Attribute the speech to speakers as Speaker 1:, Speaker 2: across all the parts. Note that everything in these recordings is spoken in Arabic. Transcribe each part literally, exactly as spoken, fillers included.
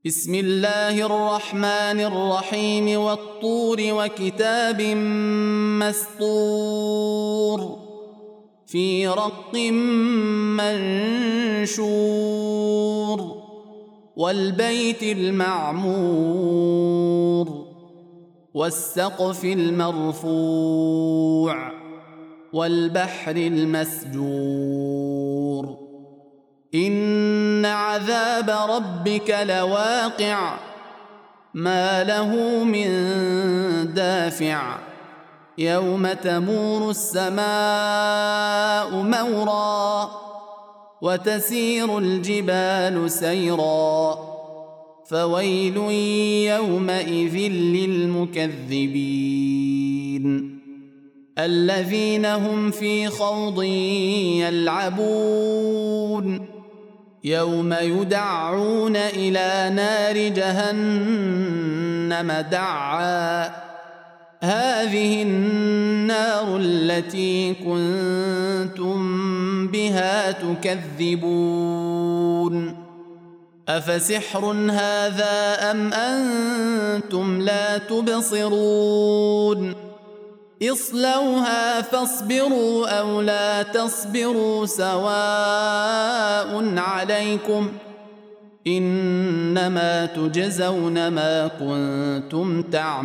Speaker 1: بسم الله الرحمن الرحيم والطور وكتاب مسطور في رق منشور والبيت المعمور والسقف المرفوع والبحر المسجور إن عذاب ربك لواقع ما له من دافع يوم تمور السماء مورا وتسير الجبال سيرا فويل يومئذ للمكذبين الذين هم في خوض يلعبون يوم يدعون إلى نار جهنم دعا هذه النار التي كنتم بها تكذبون أفسحر هذا أم أنتم لا تبصرون اصلوها فاصبروا أو لا تصبروا سواء عليكم إنما تجزون ما كنتم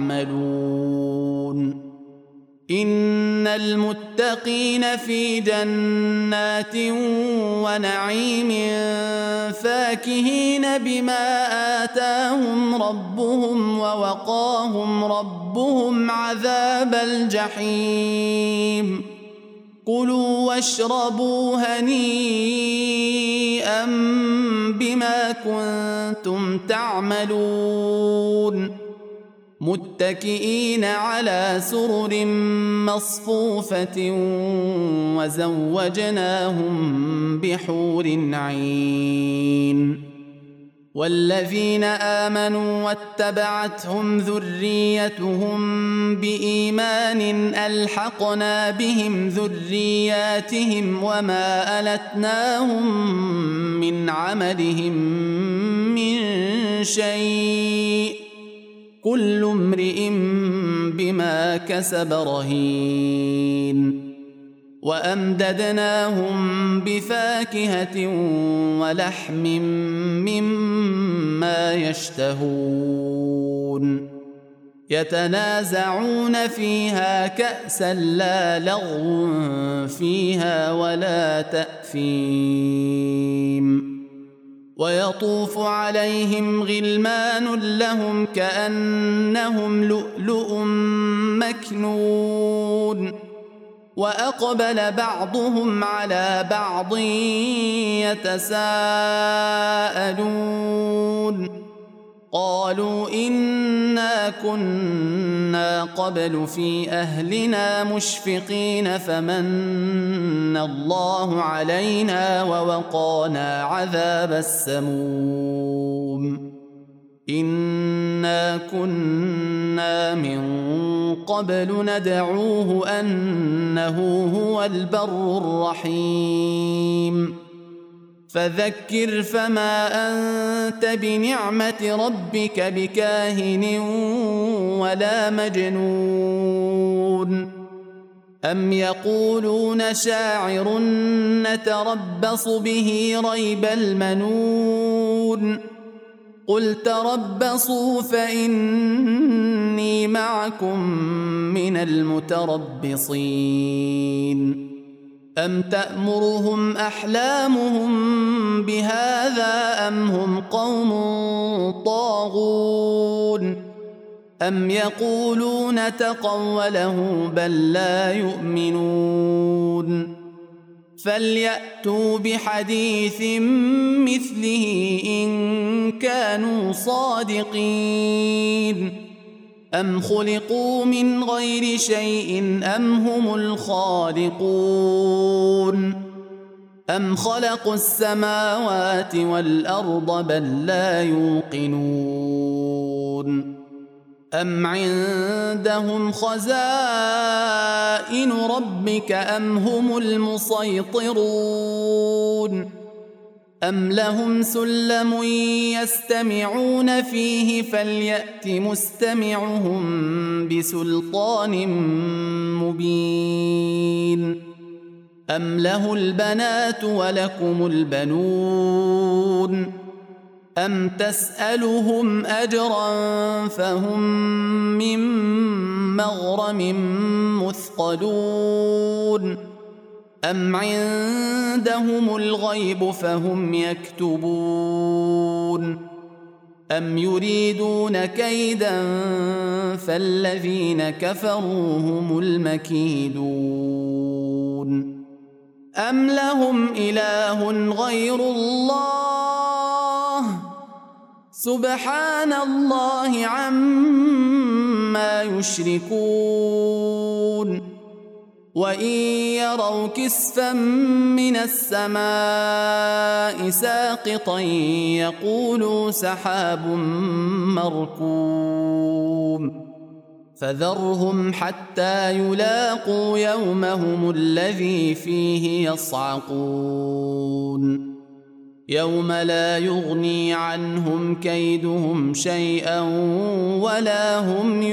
Speaker 1: تعملون إن المتقين في جنات ونعيم فاكهين بما آتاهم ربهم ووقاهم ربهم عذاب الجحيم كلوا واشربوا هنيئا بما كنتم تعملون متكئين على سرر مصفوفة وزوجناهم بحور عين والذين آمنوا واتبعتهم ذريتهم بإيمان ألحقنا بهم ذرياتهم وما ألتناهم من عملهم من شيء كل امرئ بما كسب رهين وأمددناهم بفاكهة ولحم مما يشتهون يتنازعون فيها كأسا لا لغو فيها ولا تأثيم ويطوف عليهم غلمان لهم كأنهم لؤلؤ مكنون وأقبل بعضهم على بعض يتساءلون قالوا إنا كنا قبل في أهلنا مشفقين فمن الله علينا ووقانا عذاب السموم إنا كنا من قبل ندعوه أنه هو البر الرحيم فذكر فما أنت بنعمة ربك بكاهن ولا مجنون أم يقولون شاعر نتربص به ريب المنون قل تربصوا فإني معكم من المتربصين أم تأمرهم أحلامهم بهذا أم هم قوم طاغون أم يقولون تقوله بل لا يؤمنون فليأتوا بحديث مثله إن كانوا صادقين أم خلقوا من غير شيء أم هم الخالقون أم خلقوا السماوات والأرض بل لا يوقنون أم عندهم خزائن ربك أم هم المسيطرون أم لهم سلم يستمعون فيه فليأت مستمعهم بسلطان مبين أم له البنات ولكم البنون أم تسألهم أجرا فهم من مغرم مثقلون أم عندهم الغيب فهم يكتبون أم يريدون كيدا فالذين كفروا هم المكيدون أم لهم إله غير الله سبحان الله عما يشركون وإن يروا كسفا من السماء ساقطا يقولوا سحاب مركوم فذرهم حتى يلاقوا يومهم الذي فيه يصعقون يوم لا يغني عنهم كيدهم شيئا ولا هم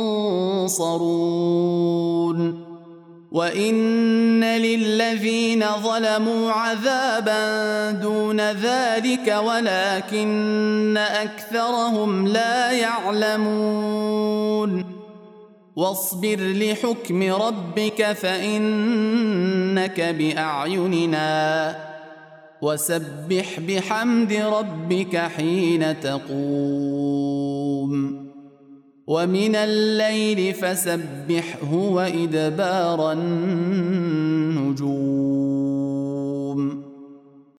Speaker 1: ينصرون وإن للذين ظلموا عذابا دون ذلك ولكن أكثرهم لا يعلمون واصبر لحكم ربك فإنك بأعيننا وسبح بحمد ربك حين تقوم ومن الليل فسبحه وإدبار النجوم